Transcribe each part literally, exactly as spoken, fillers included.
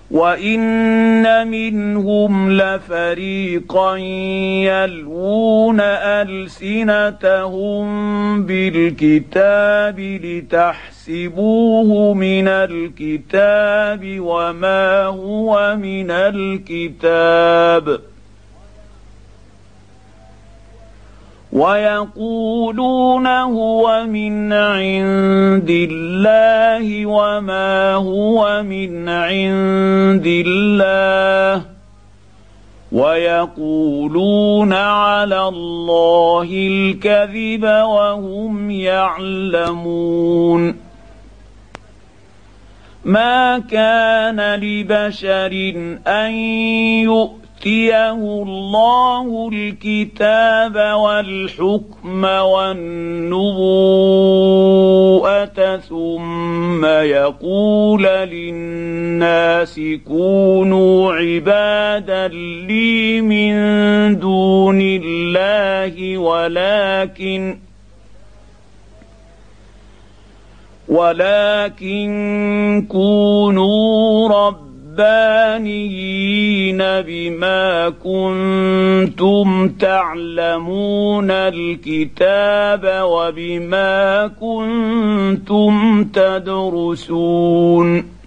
وان منهم لفريقا يلوون السنتهم بالكتاب لتحسبوه من الكتاب وما هو من الكتاب ويقولون هو من عند الله وما هو من عند الله ويقولون على الله الكذب وهم يعلمون. ما كان لبشر أن يؤمن يؤتيه الله الكتاب والحكم والنبوءة ثم يقول للناس كونوا عبادا لي من دون الله ولكن ولكن كونوا رب ربانيين بما كنتم تعلمون الكتاب وبما كنتم تدرسون.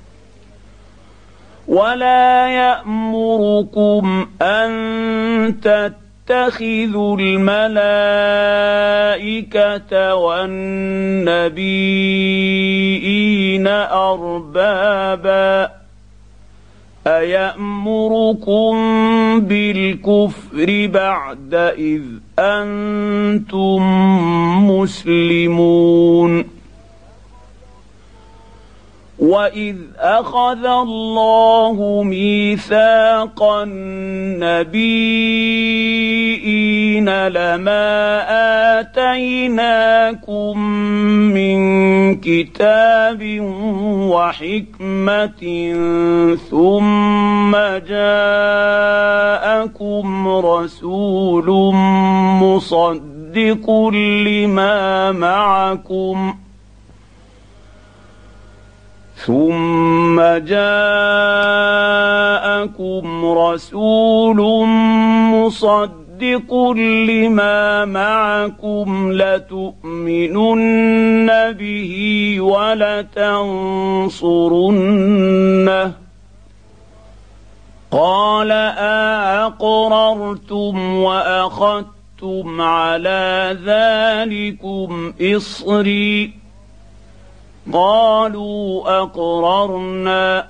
ولا يأمركم أن تتخذوا الملائكة والنبيين أربابا أيأمركم بالكفر بعد إذ أنتم مسلمون. وإذ أخذ الله ميثاق النبيين لما آتيناكم من كتاب وحكمة ثم جاءكم رسول مصدق لما معكم ثم جاءكم رسول مصدق لما معكم لتؤمنن به ولتنصرنه قال أأقررتم وأخذتم على ذلكم إصري قالوا أقررنا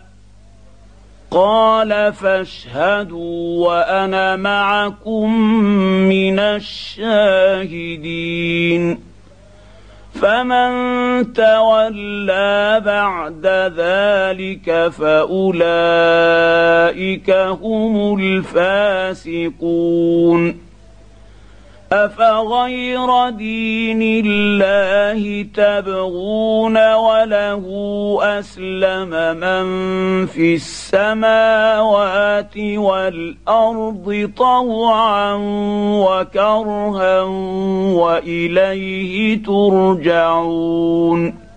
قال فاشهدوا وأنا معكم من الشاهدين. فمن تولى بعد ذلك فأولئك هم الفاسقون. أفغير دين الله تبغون وله أسلم من في السماوات والأرض طوعا وكرها وإليه ترجعون.